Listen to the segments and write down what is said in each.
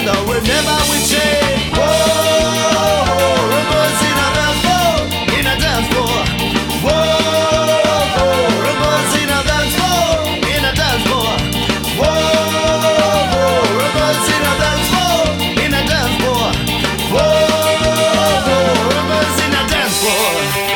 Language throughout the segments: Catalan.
surrender whenever we change. Whoa, rumors in a dance floor, in a dance floor. Whoa, rumors in a dance floor, in a dance floor. Whoa, rumors in a dance floor, in a dance floor. Whoa, rumors in a dance floor.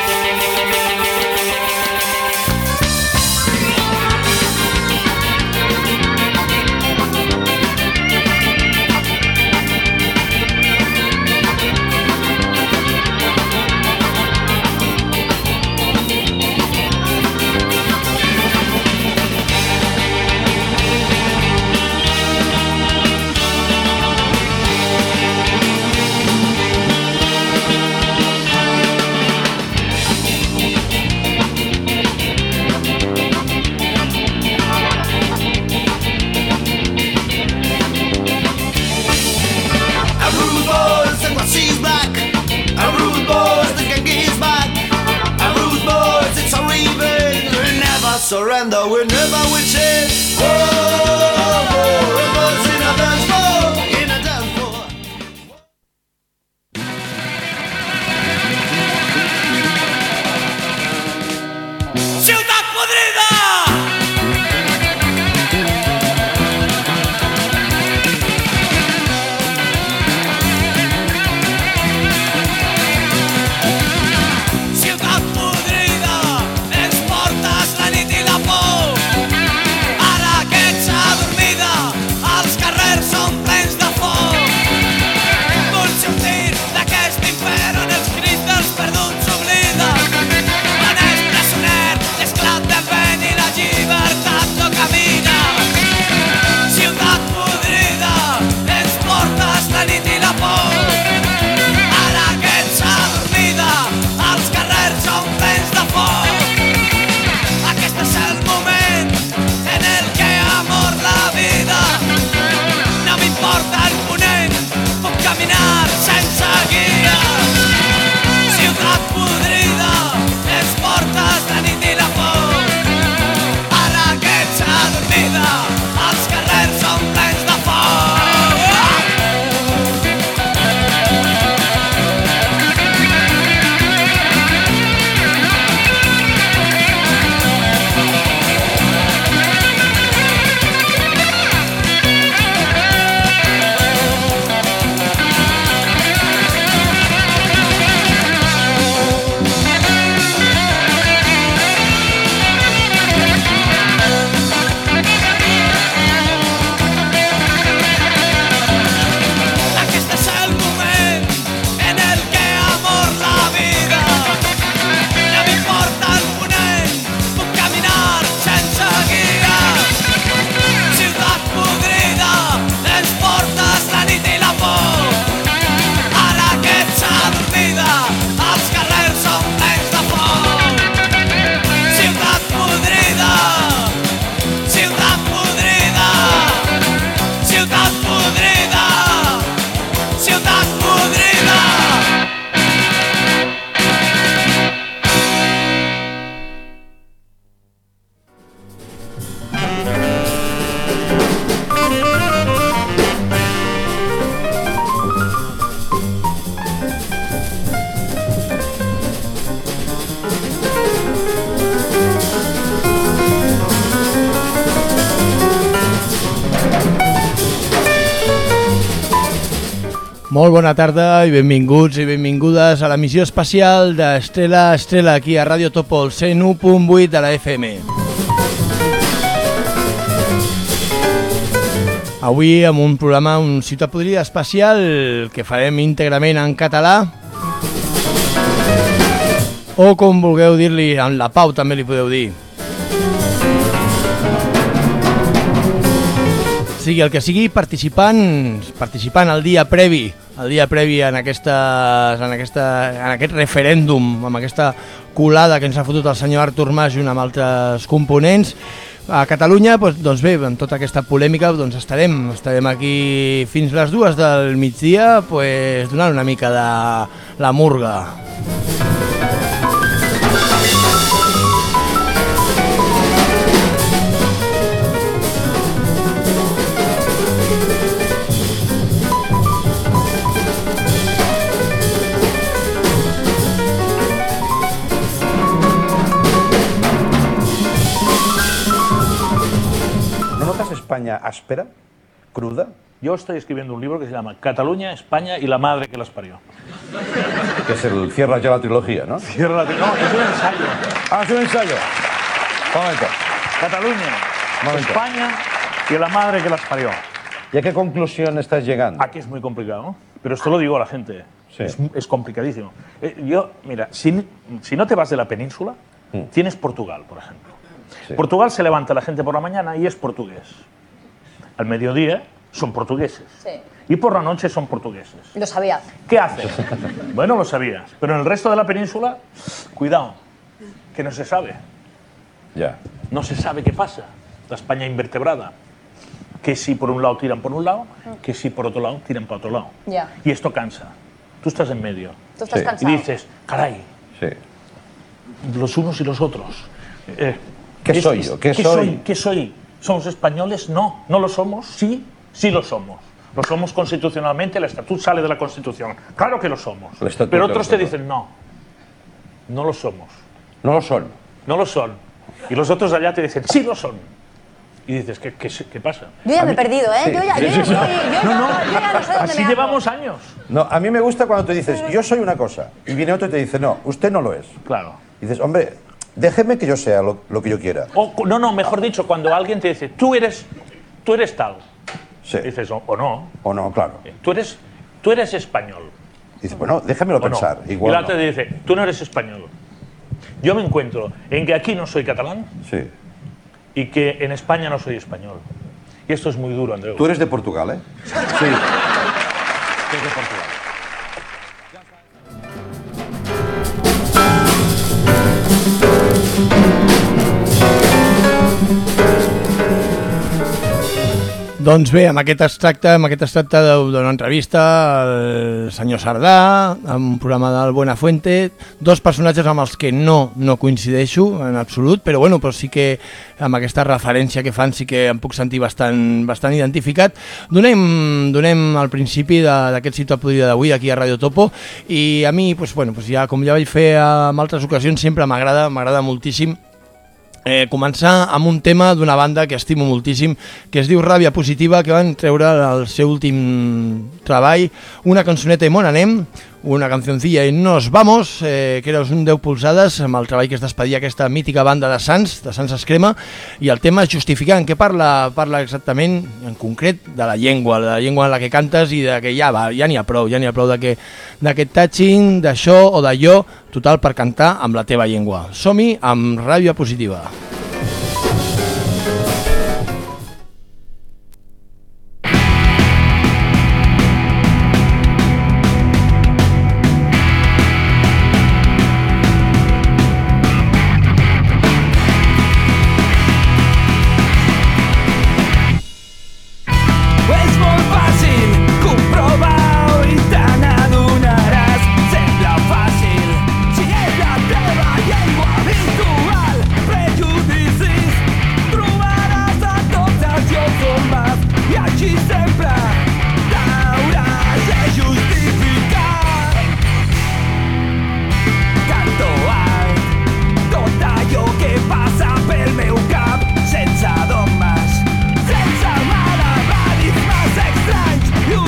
Surrender whenever we change. Whoa, rumors in a dance floor, in a dance floor. Ciutat podrida! Molt bona tarda i benvinguts i benvingudes a l'emissió especial d'Estrela a Estrela aquí a Ràdio Topo, el 101.8 de la FM. Avui amb un programa, un Ciutat Podrida especial que farem íntegrament en català o com vulgueu dir-li, en la Pau també li podeu dir. Sigui el que sigui, participant el dia previ en aquest referèndum, amb aquesta colada que ens ha fotut el senyor Artur Mas junt amb altres components. A Catalunya, doncs bé, amb tota aquesta polèmica doncs estarem aquí fins les 2 del migdia donant una mica de la murga. áspera, cruda. Yo estoy escribiendo un libro que se llama Cataluña, España y la madre que las parió. Que es el cierra ya la trilogía, ¿no? Cierra la trilogía. No, es un ensayo. Ah, es un ensayo. Un momento. Cataluña, España y la madre que las parió. ¿Y a qué conclusión estás llegando? Aquí es muy complicado, pero esto lo digo a la gente. Sí. Es complicadísimo. Mira, si no te vas de la península, tienes Portugal, por ejemplo. Sí. Portugal se levanta la gente por la mañana y es portugués. Al mediodía son portugueses. Sí. Y por la noche son portugueses. Lo sabía. ¿Qué hacen? Bueno, lo sabías. Pero en el resto de la península, cuidado, que no se sabe. Ya. No se sabe qué pasa. La España invertebrada. Que si por un lado tiran por un lado, que si por otro lado tiran para otro lado. Ya. Y esto cansa. Tú estás en medio. Tú estás Sí. cansado. Y dices, caray, Sí. los unos y los otros. ¿Qué soy yo? ¿Qué soy? ¿Qué soy? ¿Somos españoles? No. ¿No lo somos? Sí, sí lo somos. Lo somos constitucionalmente, el Estatuto sale de la Constitución. Claro que lo somos. El Estatuto, Pero otros te el dicen, no, no lo somos. No lo son. No lo son. Y los otros de allá te dicen, sí lo son. Y dices, ¿qué pasa? Yo ya me he perdido, ¿eh? Sí. Yo ya no sé dónde Así me llevamos años. No, a mí me gusta cuando te dices, yo soy una cosa, y viene otro y te dice, no, usted no lo es. Claro. Y dices, hombre, déjeme que yo sea lo que yo quiera. No, mejor dicho, cuando alguien te dice, tú eres tal. Sí. Dices, o no. O no, claro. Tú eres español. Dices, bueno, déjamelo ¿O no? pensar. Y Igual la no. otra te dice, tú no eres español. Yo me encuentro en que aquí no soy catalán Sí. y que en España no soy español. Y esto es muy duro, Andreu. Tú eres de Portugal, ¿eh? Sí. Soy de Portugal. Doncs bé, amb aquest extracte d'una entrevista al senyor Sardà, en un programa del Buenafuente, dos personatges amb els que no coincideixo en absolut, però bueno, però sí que amb aquesta referència que fan sí que em puc sentir bastant identificat. Donem el principi d'aquest Ciutat Podrida d'avui aquí a Radio Topo, i a mi, ja, com ja vaig fer en altres ocasions, sempre m'agrada moltíssim començar amb un tema d'una banda que estimo moltíssim, que es diu Ràbia Positiva, que van treure el seu últim treball, una cançoneta i mon anem, una cancioncilla i nos vamos, que era un 10 polzades, amb el treball que es despedia aquesta mítica banda de Sants Escrema, i el tema Justificant, que parla exactament, en concret, de la llengua en la que cantes i de que ja n'hi ha prou d'aquest touching, d'això o d'allò, total per cantar amb la teva llengua. Som-hi amb Ràbia Positiva. És molt fàcil comprovar-ho i te n'adonaràs. Sembla fàcil si és la teva llengua habitual. Prejudicis trobaràs a tots els llocs on vas i així sempre t'hauràs de justificar. Canto alt tot allò que passa pel meu cap sense dogmes, sense malabarismes estranys i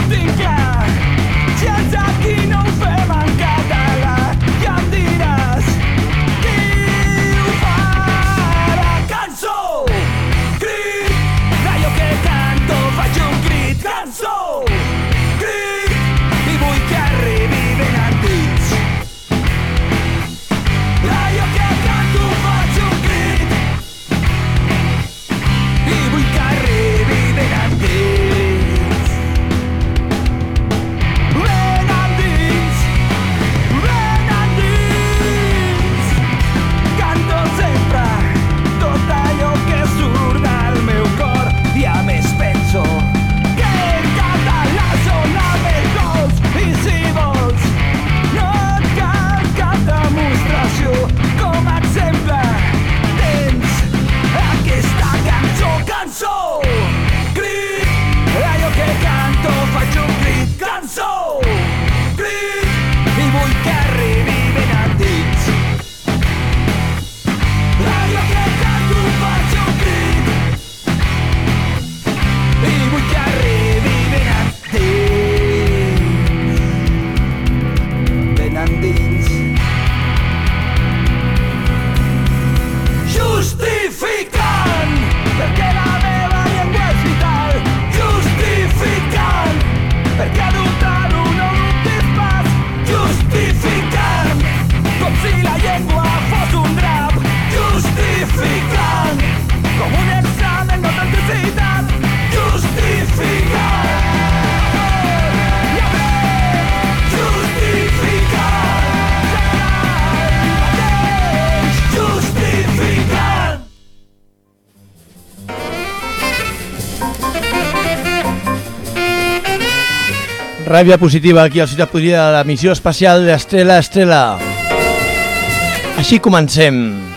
Ràbia positiva aquí al Ciutat Podrida de la missió especial d'Estrella Estrella. Així comencem.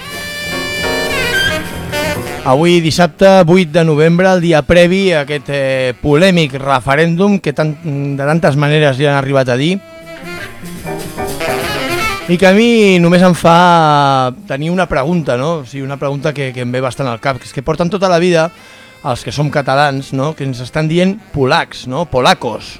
Avui dissabte 8 de novembre, el dia previ a aquest polèmic referèndum que de tantes maneres ja han arribat a dir i que a mi només em fa tenir una pregunta, no? O sigui, una pregunta que em ve bastant al cap, que és que porten tota la vida els que som catalans, no? Que ens estan dient polacs, no? Polacos.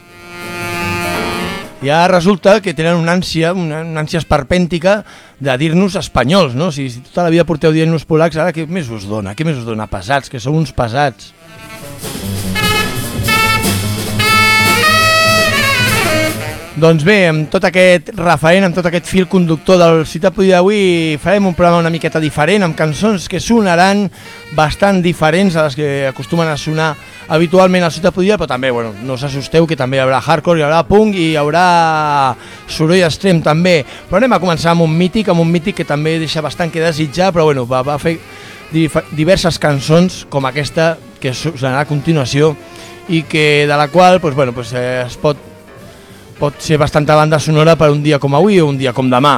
I ara resulta que tenen una ànsia esperpèntica de dir-nos espanyols, no? Si tota la vida porteu dient-nos polacs, ara què més us dona? Què més us dona? Pesats, que sou uns pesats. Doncs bé, amb tot aquest referent, amb tot aquest fil conductor del Ciutat Podrida d'avui, farem un programa una miqueta diferent, amb cançons que sonaran bastant diferents a les que acostumen a sonar habitualment al Ciutat Podrida, però també, bueno, no us assusteu que també hi haurà hardcore, hi haurà punk i hi haurà soroll extrem també. Però anem a començar amb un mític que també deixa bastant que desitjar, però bueno, va fer diverses cançons com aquesta que sonarà a continuació i que de la qual es pot ser bastanta banda sonora per un dia com avui o un dia com demà.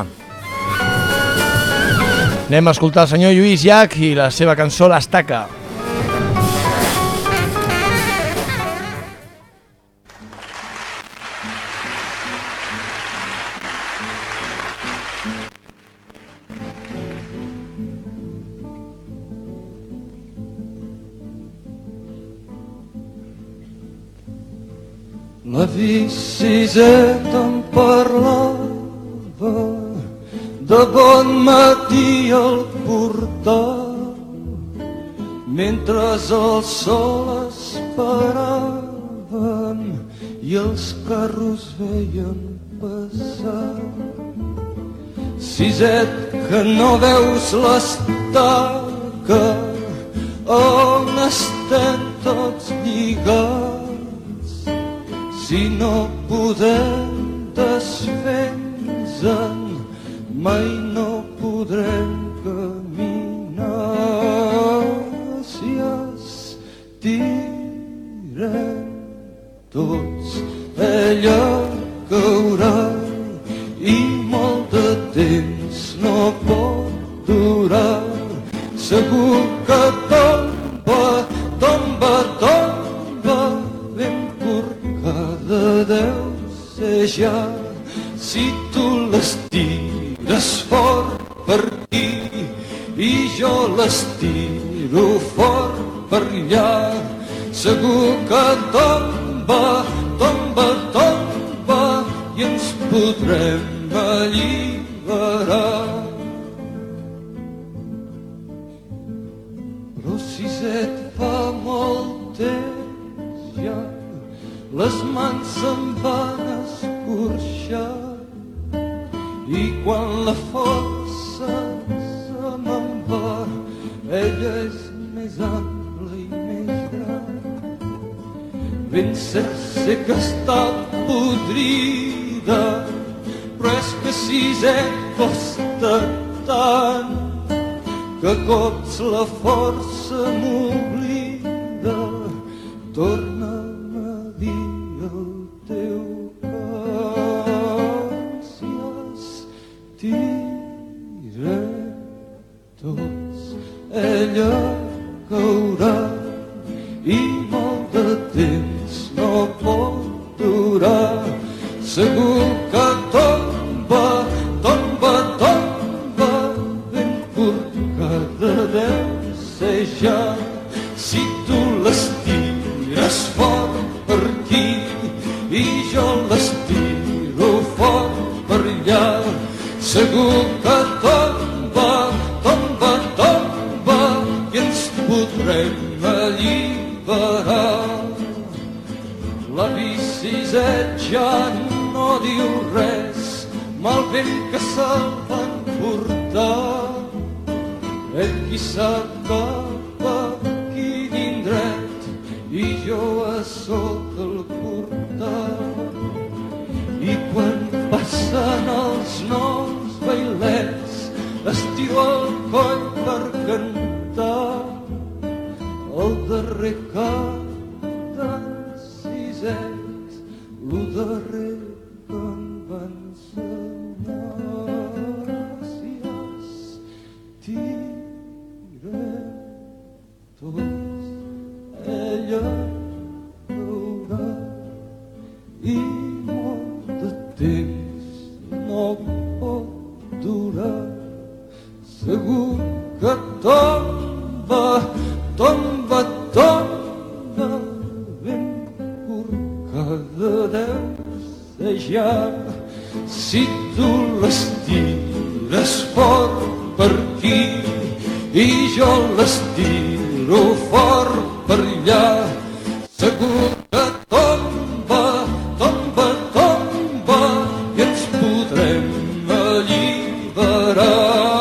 Anem a escoltar el senyor Lluís Llach i la seva cançó L'Estaca. La biciseta em parlava de bon matí al portal, mentre el sol esperaven i els carros veien passar. Siset, que no veus l'estaca on estem tots lligats, si no podem desfer-nos-en, mai no podrem caminar. Si estirem tots, ella caurà i molt de temps no pot durar. Segur que tomba, tomba, tomba, ben corcada deu ser ja. Si tu l'estires fort per aquí i jo l'estiro fort per allà, segur que tomba, tomba, tomba i ens podrem alliberar. Però si et fa molt temps ja les mans se'n van escorxar i quan la força se me'n va, ella és més ampla i més gran. Ben cert sé que està podrida, però és que si costa tant que cops la força m'oblida. Torna'm a dir el teu cos, si estirem tots, ella caurà i molt de temps no pot durar. Segur que tomba, tomba, tomba, ben corcada deu ser ja. Si tu l'estires fort per aquí i jo l'estiro fort per allà, segur que tomba, tomba, tomba i ens podrem alliberar. La biciseta ja no diu res, mal vent que se'l van portar. Ell qui sap cap a quin indret i jo a sota el portal. I quan passen els nous bailets estiro el coll per cantar el darrer cant d'en Siset, lo darrer que em va ensenyar. Gràcies, tirem tots, ella veurà i molt de temps no pot durar. Segur que tomba, tomba, tomba, ben corcada deu ser ja. Si tu les tires fort per aquí i jo les tiro fort per allà, segur que tomba, tomba, tomba, i ens podrem alliberar.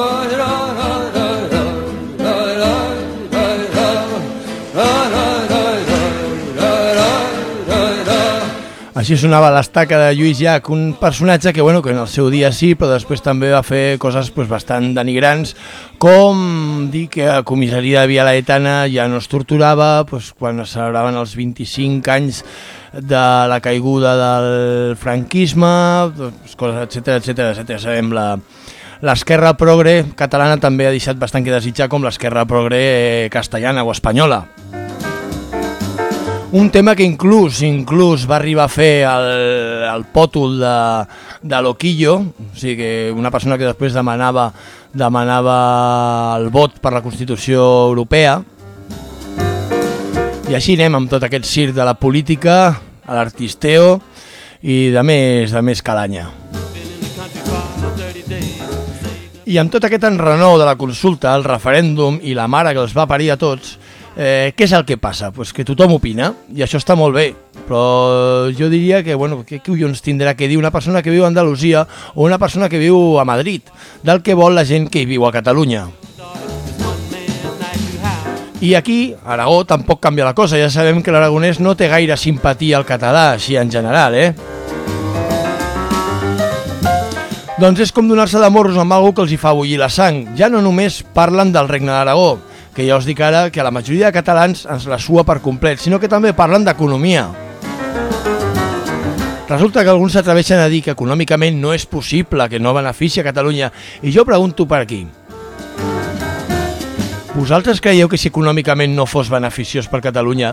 Així sonava l'estaca de Lluís Llach, un personatge que, bueno, que en el seu dia sí, però després també va fer coses pues, bastant denigrants, com dir que a comissaria de Via Laietana ja no es torturava pues, quan es celebraven els 25 anys de la caiguda del franquisme, pues, coses, etcètera, etcètera, etcètera. Sabem l'esquerra progre catalana també ha deixat bastant que desitjar, com l'esquerra progre castellana o espanyola. Un tema que inclús va arribar a fer el pòtol de Loquillo, o sigui que una persona que després demanava el vot per la Constitució Europea. I així anem amb tot aquest circ de la política, a l'artisteo i de més calanya. I amb tot aquest enrenou de la consulta, el referèndum i la mare que els va parir a tots, què és el que passa? Pues que tothom opina, i això està molt bé, però jo diria que, bueno, què collons tindrà que dir una persona que viu a Andalusia o una persona que viu a Madrid del que vol la gent que hi viu a Catalunya. I aquí, a Aragó, tampoc canvia la cosa, ja sabem que l'aragonès no té gaire simpatia al català, així en general, Doncs és com donar-se de morros amb algú que els hi fa bullir la sang. Ja no només parlen del Regne d'Aragó, que ja us dic ara que a la majoria de catalans ens la sua per complet, sinó que també parlen d'economia. Resulta que alguns s'atreveixen a dir que econòmicament no és possible, que no beneficia a Catalunya, i jo pregunto per aquí. Vosaltres creieu que si econòmicament no fos beneficiós per Catalunya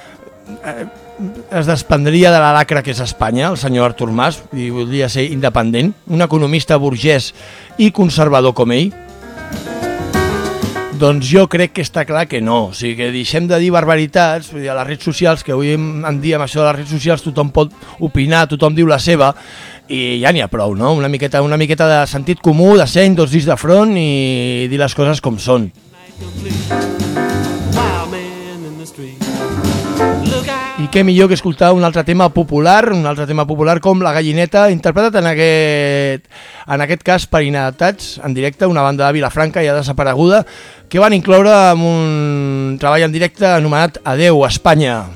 es desprendria de la lacra que és Espanya, el senyor Artur Mas, i voldria ser independent, un economista burgès i conservador com ell? Doncs jo crec que està clar que no, o sigui que deixem de dir barbaritats, a les redes socials, que avui en dia amb això de les redes socials tothom pot opinar, tothom diu la seva, i ja n'hi ha prou, no? Una miqueta de sentit comú, de seny, dos dits de front i dir les coses com són. I què millor que escoltar un altre tema popular com La Gallineta, interpretat en aquest cas per Inadaptats, en directe, una banda de Vilafranca ja desapareguda, que van incloure en un treball en directe anomenat Adeu, Espanya.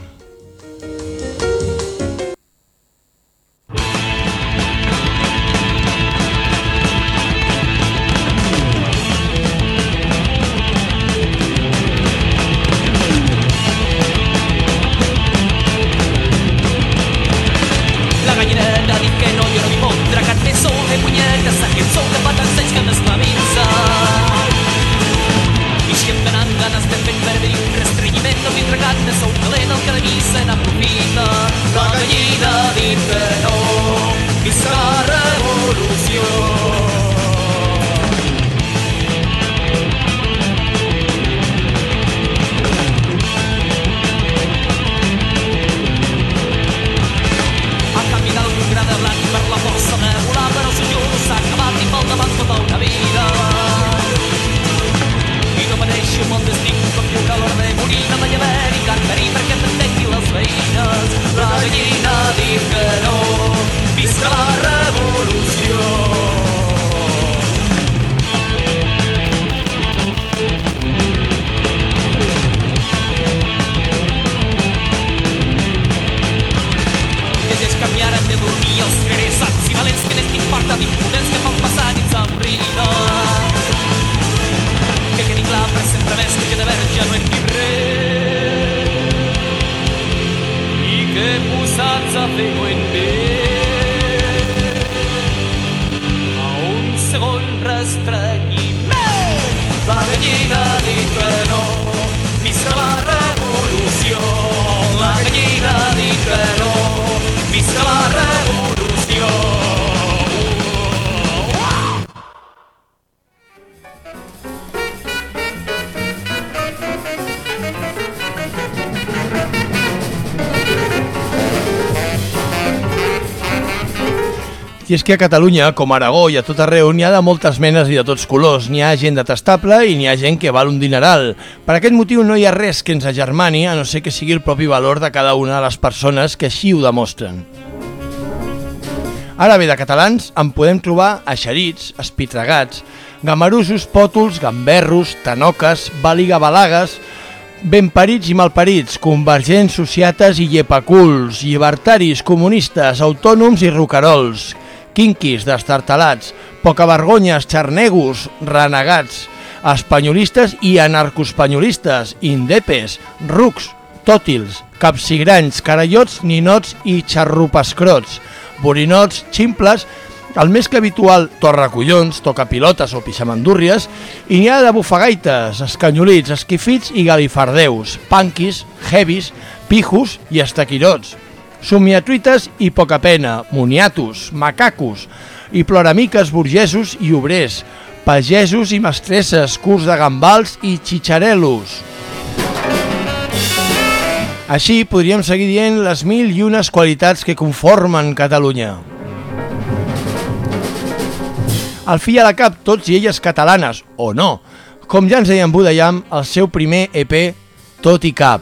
Senza fego in me I és que a Catalunya, com a Aragó i a tot arreu, n'hi ha de moltes menes i de tots colors. N'hi ha gent detestable i n'hi ha gent que val un dineral. Per aquest motiu no hi ha res que ens agermani, a no ser que sigui el propi valor de cada una de les persones que així ho demostren. Ara bé, de catalans en podem trobar eixerits, espitregats, gamarusos, pòtols, gamberros, tanoques, baligabalagues, benparits i malparits, convergents, sociates i llepaculs, llibertaris, comunistes, autònoms i roquerols, quinquis, destartalats, pocavergonyes, xarnegos, renegats, espanyolistes i anarcoespanyolistes, indepes, rucs, tòtils, capsigranys, carallots, ninots i xarrupescrots, borinots, ximples, el més que habitual torracollons, tocapilotes o pixamandúrries, i n'hi ha de bufagaites, escanyolits, esquifits i galifardeus, panquis, heavis, pijos i estaquirots, somiatruites i poca pena, moniatos, macacos i ploramiques burgesos i obrers, pagesos i mestresses, curs de gambals i xitxarelos. Així podríem seguir dient les 1001 qualitats que conformen Catalunya. Al fi i a la cap, tots i elles catalanes, o no, com ja ens deia en Budayam, el seu primer EP, Tot i Cap.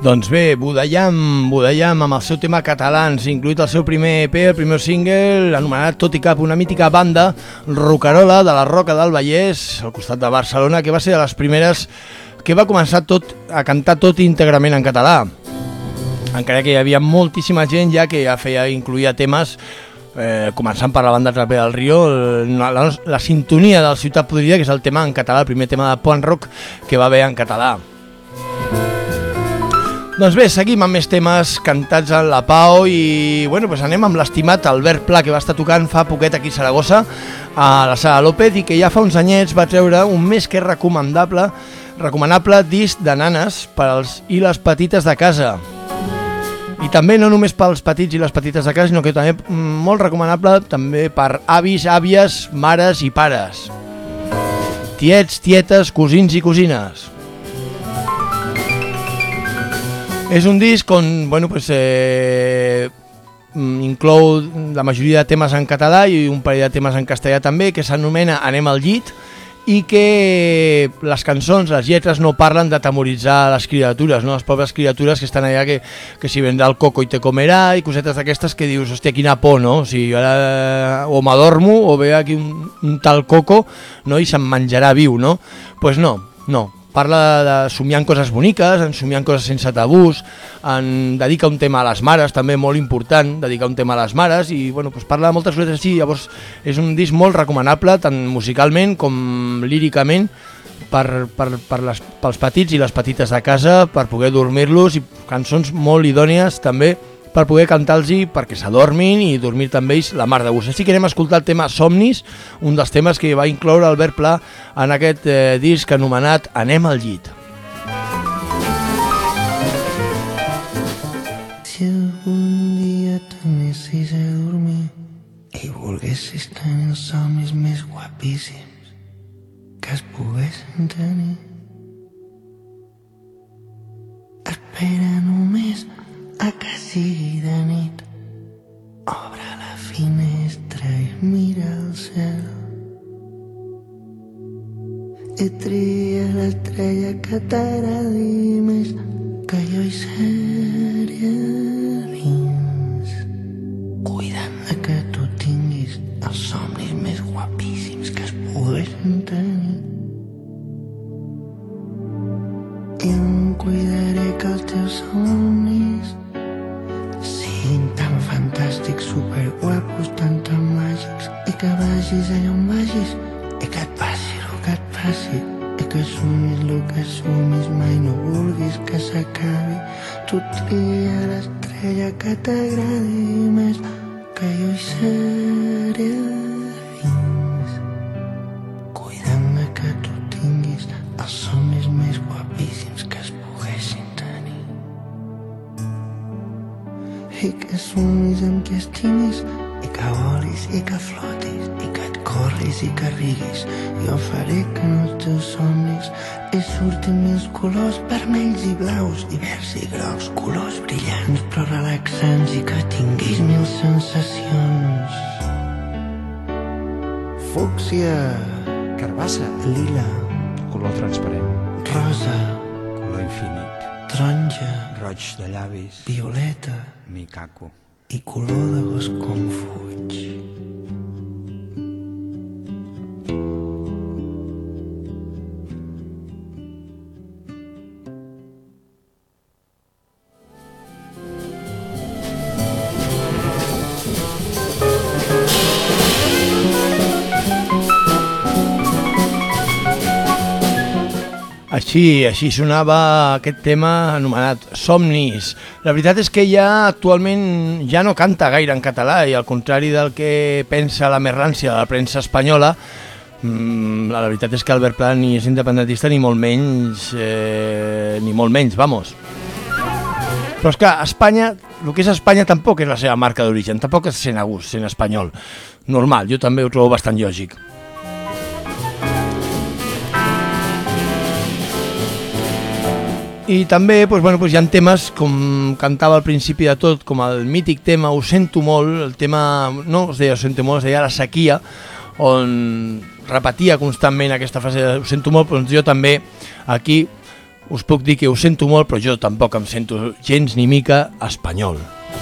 Doncs bé, Budayam amb el seu tema Catalans, incluït el seu primer EP, el primer single, anomenat Tot i Cap, una mítica banda rocarola de la Roca del Vallès, al costat de Barcelona, que va ser de les primeres que va començar a cantar tot íntegrament en català. Encara que hi havia moltíssima gent ja que ja incluïa temes, començant per la banda Traper del Rio, la sintonia del Ciutat Podrida, que és el tema en català, el primer tema de punk rock que va haver en català. Doncs bé, seguim amb més temes cantats en la Pau i bueno, doncs anem amb l'estimat Albert Pla, que va estar tocant fa poquet aquí a Saragossa, a la Sala López, i que ja fa uns anyets va treure un més que recomanable disc de nanes per als i les petites de casa. I també no només pels petits i les petites de casa, sinó que també molt recomanable també per avis, àvies, mares i pares. Tiets, tietes, cosins i cosines. És un disc on inclou la majoria de temes en català i un parell de temes en castellà també, que s'anomena Anem al llit, i que les cançons, les lletres no parlen d'atemoritzar les criatures, no? Les pobres criatures que estan allà que si vendrà el coco i te comerà i cosetes d'aquestes que dius, hòstia, quina por, no? O sigui, ara o m'adormo o ve aquí un tal coco, no? I se'm menjarà viu, no? Pues no. Parla de somiar en coses boniques, en somiar en coses sense tabús, en dedica un tema a les mares, també molt important, dedicar un tema a les mares, i bueno, doncs parla de moltes coses així. Llavors és un disc molt recomanable, tant musicalment com líricament, pels petits i les petites de casa, per poder dormir-los, i cançons molt idònies també per poder cantar-los perquè s'adormin i dormir també ells la mar de gust. Així que anem a escoltar el tema Somnis, un dels temes que va incloure Albert Pla en aquest disc anomenat Anem al llit. Si algun dia t'anessis a dormir i volguessis tenir els somnis més guapíssims que es poguessin tenir, espera només a que sigui de nit, obre la finestra i mira el cel i tria l'estrella que t'agradi més, que jo hi seré dins, cuidant de que tu tinguis els somnis més guapíssims que es poguessin tenir. I em cuidaré que els teus somnis siguin tan fantàstics, superguapos, tan màgics, i que vagis allà on vagis i que et passi el que et passi, i que sumis el que sumis, mai no vulguis que s'acabi. Tu tria l'estrella que t'agradi més, que jo hi seré dins, cuidant de que tu tinguis els somnis més guapíssims que es poguessin tenir. I que sumis amb qui estimis, i que volis i que flotis, i que et corris i que riguis. Jo faré que en els teus somnis hi surtin més colors vermells i blaus, i verds i grocs, colors brillants però relaxants, i que tinguis mil sensacions. Fúcsia, Carbassa, lila, color transparent, rosa, color infinit, taronja, roig de llavis, violeta micaco. i color de gos com fuig. Així sonava aquest tema anomenat Somnis. La veritat és que ja actualment ja no canta gaire en català, i al contrari del que pensa la més rància de la premsa espanyola, la veritat és que Albert Pla ni és independentista ni molt menys, vamos. Però és que Espanya, el que és Espanya tampoc és la seva marca d'origen, tampoc és sent a gust, sent espanyol. Normal, jo també ho trobo bastant lògic. I també hi ha temes, com cantava al principi de tot, com el mític tema Ho sento molt, el tema no es deia Ho sento molt, es deia La sequia, on repetia constantment aquesta frase de Ho sento molt, però jo també aquí us puc dir que ho sento molt, però jo tampoc em sento gens ni mica espanyol.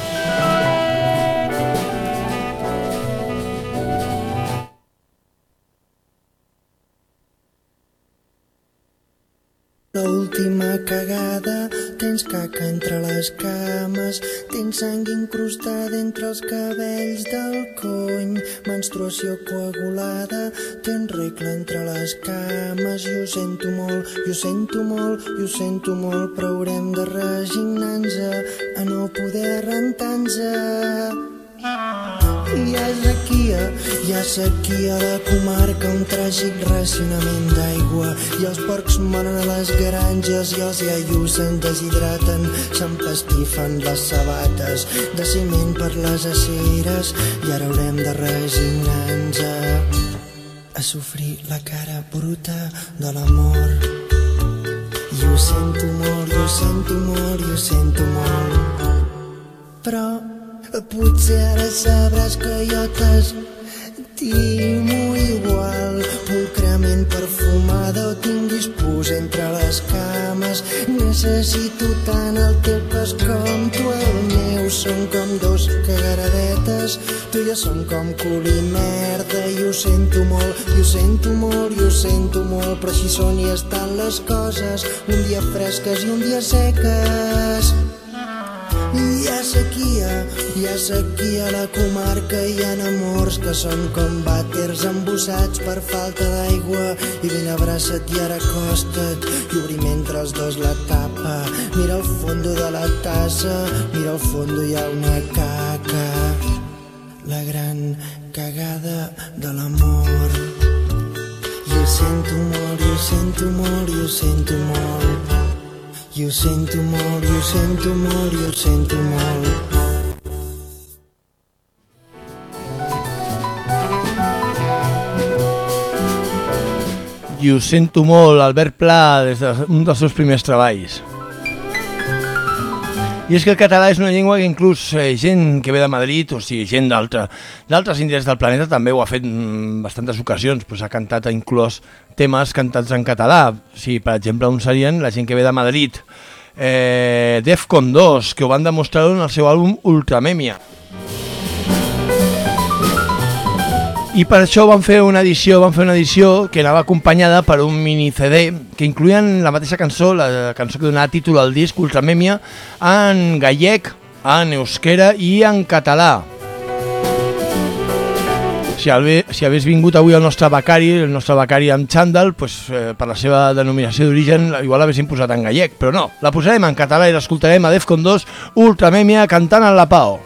L'última cagada, tens caca entre les cames, tens sang incrustada entre els cabells del cony, menstruació coagulada, tens regla entre les cames, i ho sento molt, i ho sento molt, i ho sento molt, però haurem de resignar-nos a no poder rentar-nos. Hi ha sequia a la comarca, un tràgic racionament d'aigua, i els porcs moren a les granges i els iaios se'n deshidraten, s'empastifen les sabates de ciment per les aceres, i ara haurem de resignar-nos a sofrir la cara bruta de la mort. I ho sento molt, i ho sento molt, i ho sento molt, però potser ara sabràs que jo t'estimo igual, pulcrament perfumada o tinguis pus entre les cames. Necessito tant el teu cos com tu el meu, som com dos cagaradetes, tu i jo som com cul i merda. I ho sento molt, i ho sento molt, i ho sento molt, però així són i estan les coses, un dia fresques i un dia seques. Hi ha sequia a la comarca, hi ha amors que són com vàters embussats per falta d'aigua, i ben abraça't i ara acosta't i obrim entre els dos la tapa, mira al fondo de la tassa, mira al fondo hi ha una caca, la gran cagada de l'amor. I ho sento molt, i ho sento molt, i ho sento molt, i ho sento molt, i ho sento molt, i ho sento molt. I ho sento molt, Albert Pla, des d'un dels seus primers treballs. I és que el català és una llengua que inclús gent que ve de Madrid, o sigui, gent d'altres indrets del planeta també ho ha fet en bastantes ocasions, doncs ha cantat inclús temes cantats en català. Sí, per exemple, uns serien la gent que ve de Madrid, Defcon 2, que ho van demostrar en el seu àlbum Ultramèmia. I per això van fer una edició que anava acompanyada per un mini CD que incloïen la mateixa cançó, la cançó que donava títol al disc Ultramèmia, en gallec, en euskera i en català. Si hagués vingut avui el nostre becari amb xandall, doncs, per la seva denominació d'origen igual l'haguessin posat en gallec, però no, la posarem en català i l'escoltarem a Defcon 2, Ultramèmia, cantant en la Pau.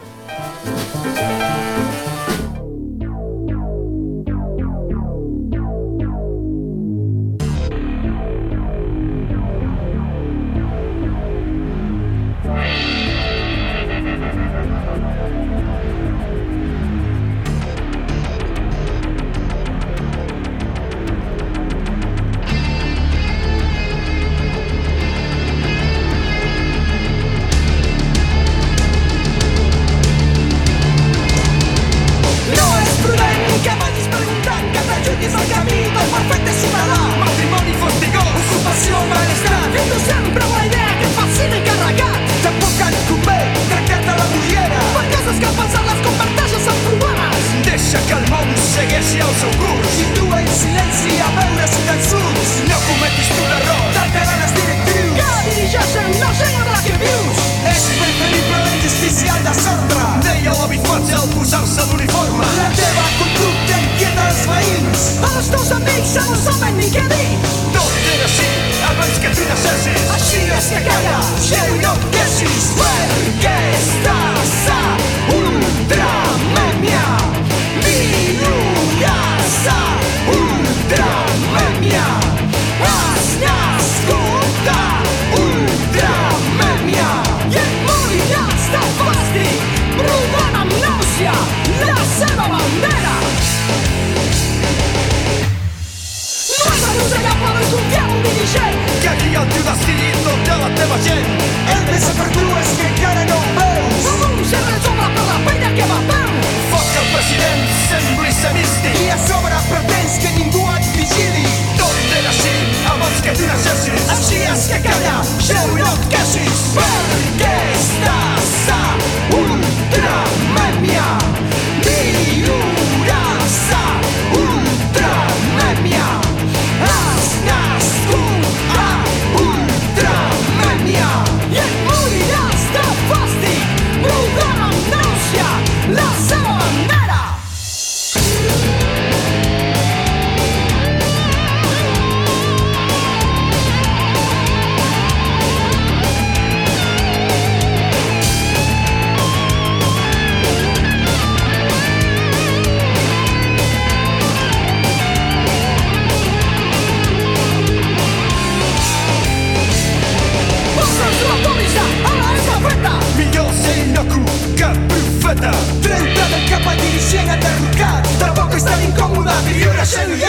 que tu necessites. Així és que calla.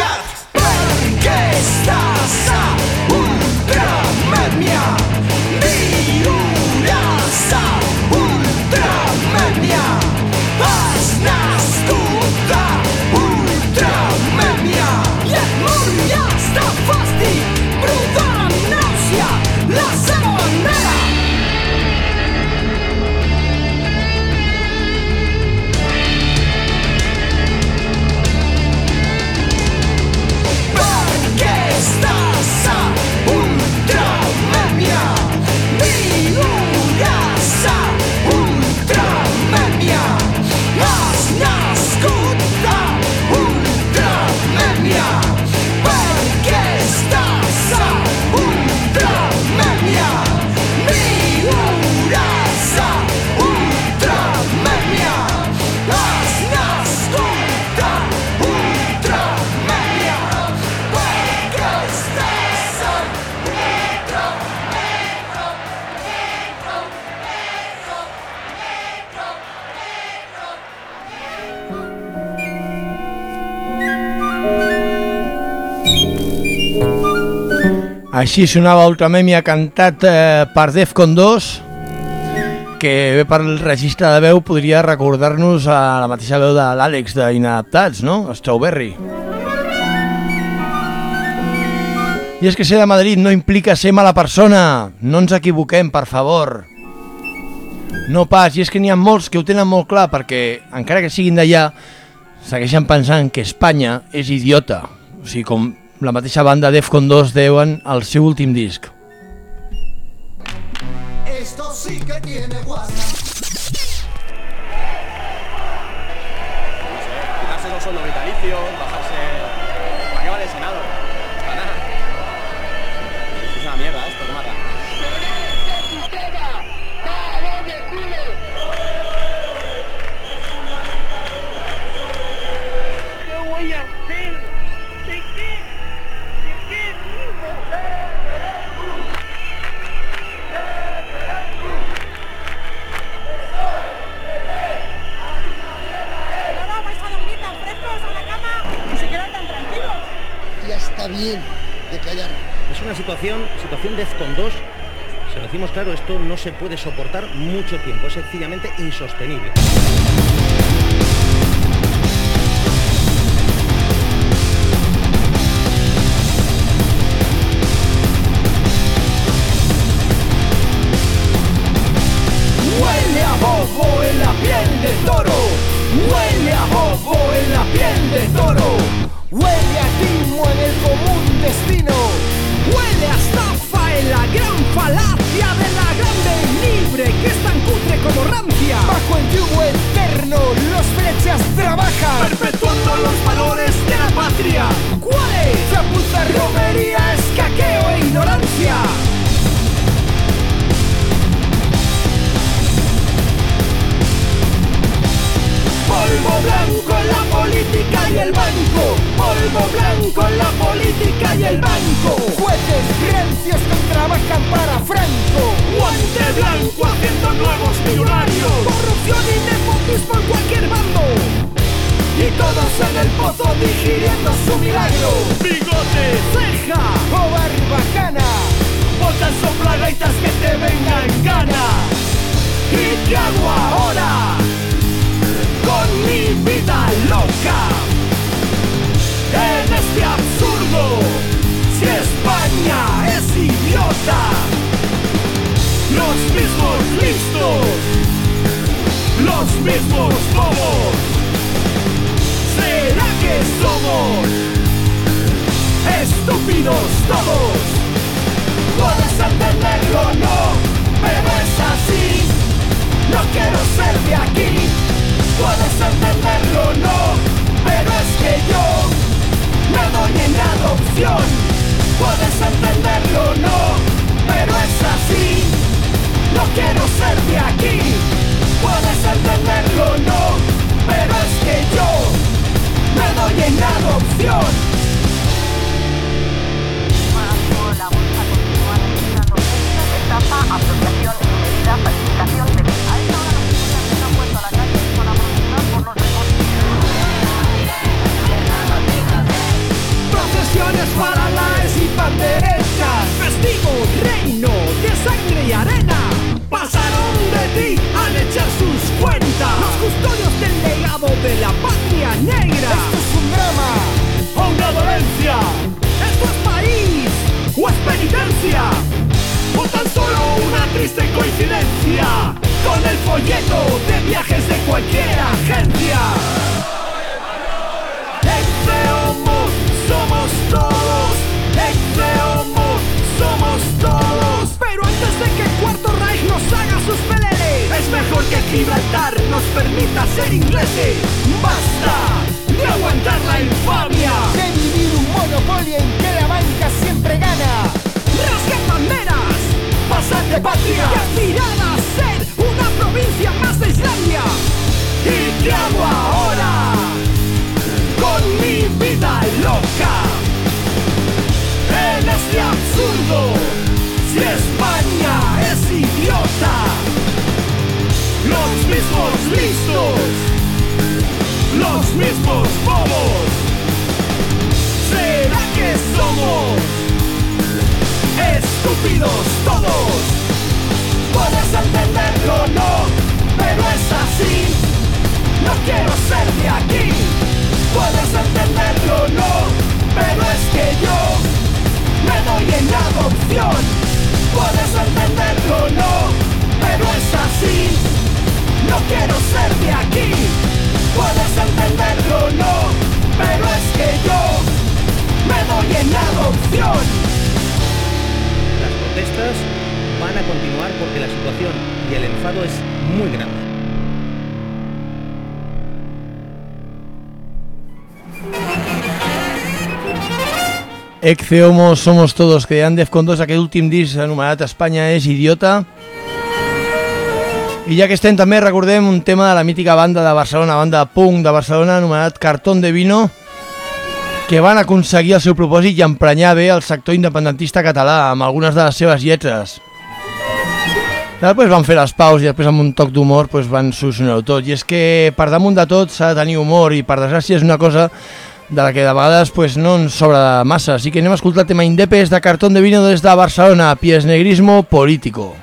Perquè estàs a Ultramèdia, viuràs a Ultramèdia, has nascut a Ultramèdia i et moriràs de fàstic, brutal nàusea, la seva bandera. Perquè estàs a Ultramèdia, viuràs a Ultramèdia, has nascut a Ultramèdia, perquè estàs a Ultramèdia, viuràs a Ultramèdia, has nascut a Ultramèdia, perquè estàs a Així sonava Ultramèdia, cantat per Defcon 2, que bé per el registre de veu podria recordar-nos a la mateixa veu de l'Àlex d'Inadaptats, no? Strawberry. I és que ser de Madrid no implica ser mala persona, no ens equivoquem, per favor. No pas, i és que n'hi ha molts que ho tenen molt clar, perquè encara que siguin d'allà, segueixen pensant que Espanya és idiota, o sigui, com la mateixa banda Defcon 2 deuen al seu últim disc. Esto sí que tiene guasa. Quitarse los sueldos vitalicios, bajarse... ¿Para qué vale el Senado? Para nada. Es una mierda esto, que mata. ¿Qué voy a hacer? ¿De qué? ¿De qué vivo? No vais a dormir tan frescos a la cama y se quedan tan tranquilos. Ya está bien de que haya... Es una situación Defcon 2. Se lo decimos claro, esto no se puede soportar mucho tiempo, es sencillamente insostenible. Huele a bobo en la piel de toro, huele a bobo en la piel de toro, huele a timo en el común destino, huele a estafa en la gran falacia de la grande y libre que es tan cutre como rancia. Bajo el yugo eterno los flechas trabajan, perpetuando los valores de la patria. ¿Cuáles? Chapuza, romería, escaqueo e ignorancia. Polvo blanco en la política y el banco, polvo blanco en la política y el banco. Jueces rencios que trabajan para Franco, guante blanco haciendo nuevos millonarios. Corrupción y nepotismo en cualquier bando, y todos en el pozo digiriendo su milagro. Bigote, ceja o barbacana, botas soplagaitas que te vengan gana. ¿Y qué hago ahora con mi vida loca? En este absurdo, si España es idiota, los mismos listos, los mismos bobos, ¿será que somos estúpidos todos? Puedes entenderlo, no, pero es así. No quiero ser de aquí. Puedes entenderlo, no, pero es que yo me doy en adopción. Puedes entenderlo, no, pero es así. No quiero ser de aquí. Puedes entenderlo, no, pero es que yo me doy en adopción. La bolsa continúa registrando pérdidas, estafa, apropiación indebida, falsificación de... A esta hora los estudiantes han vuelto a la calle con la protestar por los recortes. ilusiones para las y panderetas. Festivo reino de sangre y arena. Pasaron de ti al echar sus cuentas. Los custodios del legado de la patria negra. Esto es un drama o una dolencia. Esto es país o es penitencia. O tan solo una triste coincidencia con el folleto de viajes de cualquier agencia. Exeomos somos todos, Exeomos somos todos. Pero antes de que el Cuarto Reich nos haga sus peleles, es mejor que Gibraltar nos permita ser ingleses. Basta de aguantar la infamia, de vivir un monopolio en que la banca siempre gana. Rasgan banderas, pasar de patria y aspirar a ser una provincia más de Islandia. ¿Y qué hago ahora con mi vida loca? En este absurdo, si España es idiota, los mismos listos, los mismos bobos, ¿será que somos estúpidos todos? Puedes entenderlo, no, pero es así. No quiero ser de aquí. Puedes entenderlo, no, pero es que yo me doy en adopción. Puedes entenderlo, no, pero es así. No quiero ser de aquí. Puedes entenderlo, no, pero es que yo me doy en adopción. Las protestas van a continuar porque la situación y el enfado es muy grande. Exeomos somos todos, que deien Defcon 2, aquest últim disc anomenat Espanya és idiota. I ja que estem també recordem un tema de la mítica banda de Barcelona, banda punk de Barcelona anomenat Cartón de Vino, que van aconseguir el seu propòsit i emprenyar bé el sector independentista català amb algunes de les seves lletres. Després van fer les paus i després amb un toc d'humor van solucionar-ho tot. I és que per damunt de tot s'ha de tenir humor i per desgràcia és una cosa de la que de vegades no ens sobra massa. Així que anem a escoltar el tema Indepes de Cartón de Vino des de Barcelona, Piesnegrismo Político.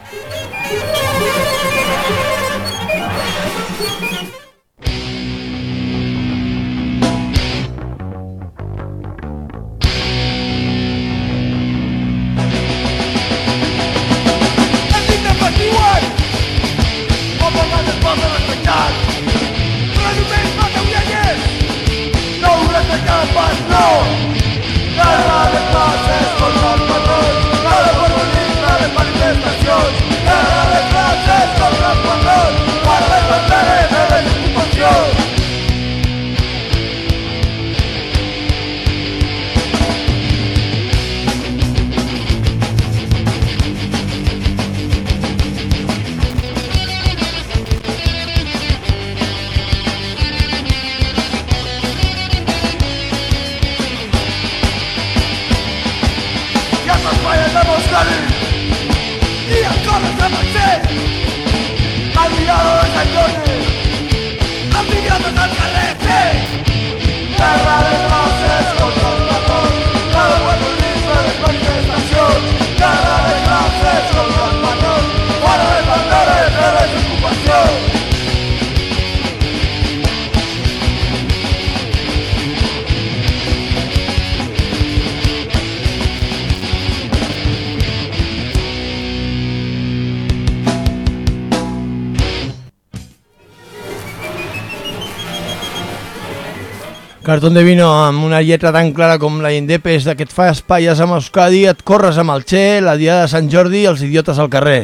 Cartón de Vino amb una lletra tan clara com la Indepes de que et fas palles amb Euskadi, et corres amb el Che, la Diada de Sant Jordi i els idiotes al carrer.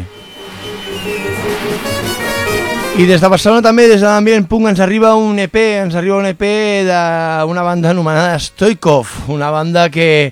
I des de Barcelona també, des de l'ambient punk, ens arriba un EP d'una banda anomenada Stoikov, una banda que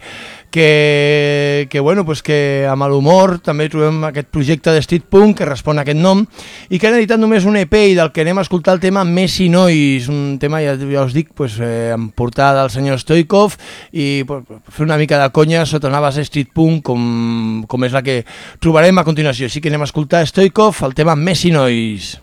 amb l'humor també trobem aquest projecte de street punk que respon a aquest nom i que han editat només un EP i del que anem a escoltar el tema Messi Nois, un tema, ja us dic, amb portada del senyor Stoikov i fer una mica de conya sota una base street punk com és la que trobarem a continuació. Així que anem a escoltar Stoikov, el tema Messi Nois.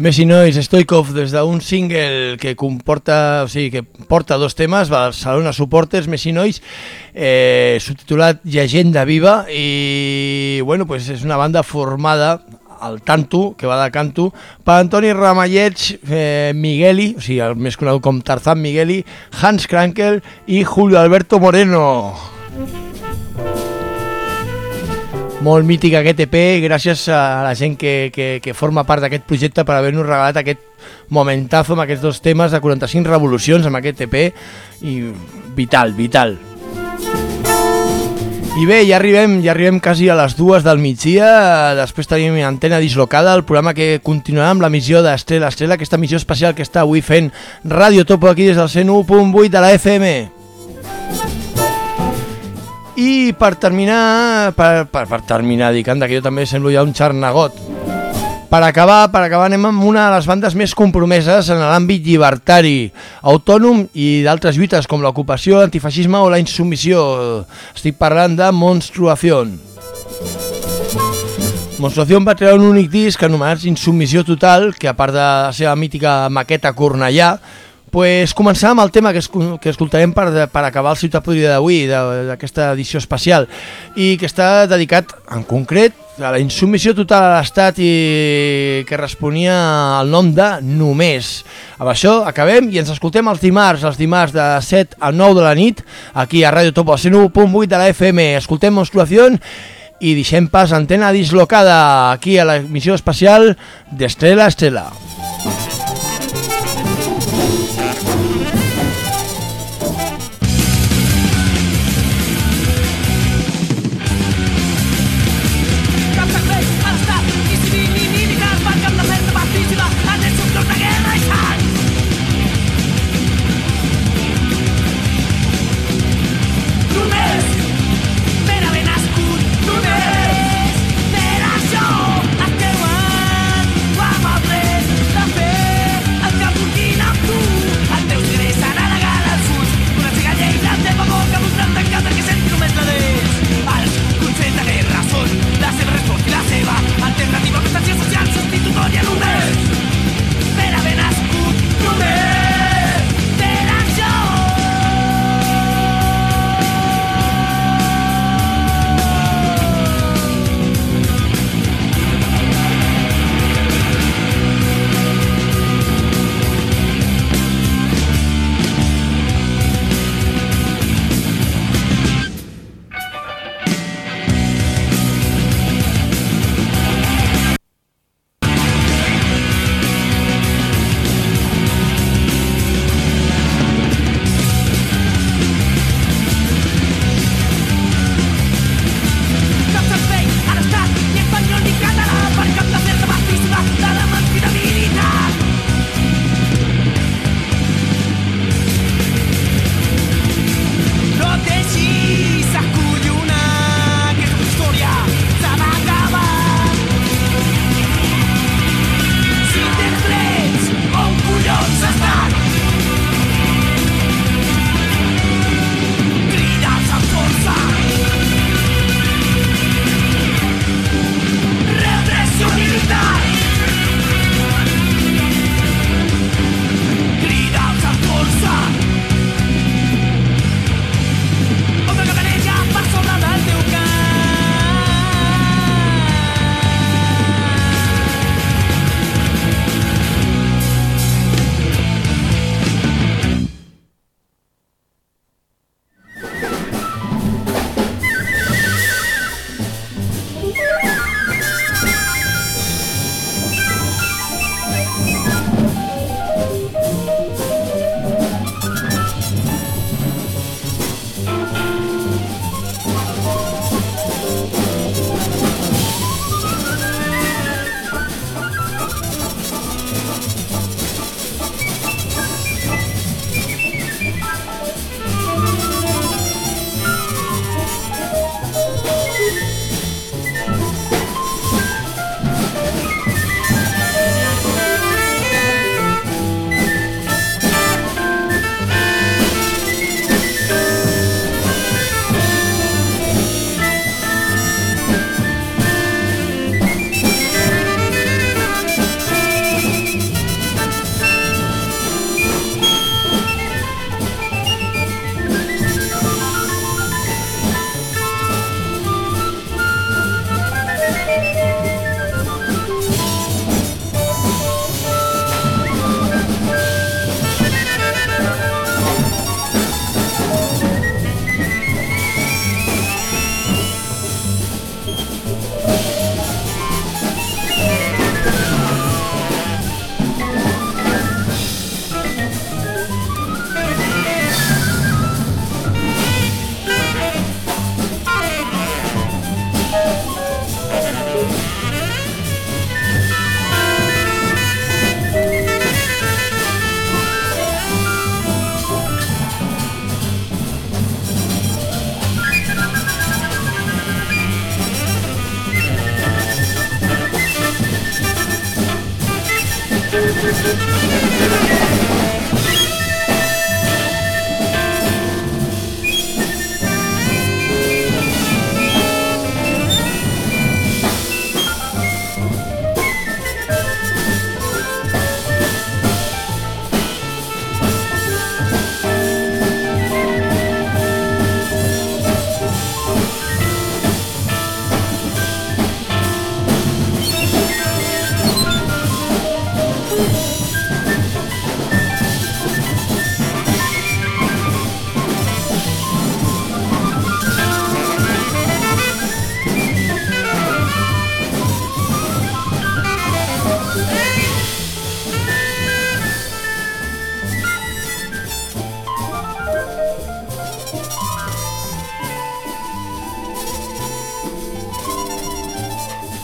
Messi Nois, Stoikov, des d'un single que comporta, o sigui, que porta dos temes, Barcelona Supporters, Messi Nois, subtitulat Llegenda Viva, i bueno, pues és una banda formada al tanto, que va de canto, per Antoni Ramallets, Migueli, o sigui, el més conegut com Tarzán Migueli, Hans Krankel i Julio Alberto Moreno. Molt mític aquest EP, gràcies a la gent que forma part d'aquest projecte per haver-nos regalat aquest momentazo amb aquests dos temes de 45 revolucions amb aquest EP, i vital. I bé, ja arribem quasi a les 2 del migdia, després tenim Antena Dislocada, el programa que continuarà amb l'emissió d'Estrella Estrella, aquesta emissió especial que està avui fent Radio Topo aquí des del 101.8 de la FM. I per terminar, dic, anda, que jo també semblo ja un xarnegot. Per acabar anem amb una de les bandes més compromeses en l'àmbit llibertari, autònom i d'altres lluites com l'ocupació, l'antifeixisme o la insubmissió. Estic parlant de Monstruación. Monstruación va treure un únic disc anomenat Insubmissió Total, que a part de la seva mítica maqueta Cornellà, pues començar amb el tema que escoltarem per acabar el Ciutat Podrida d'avui, d'aquesta edició especial, i que està dedicat en concret a la insubmissió total a l'Estat i que responia al nom de Només. Amb això acabem i ens escoltem els dimarts de 7 a 9 de la nit, aquí a Radio Topo, al 101.8 de la FM. Escoltem Monstruación i deixem pas Antena Dislocada, aquí a l'emissió especial d'Estrella Estrella.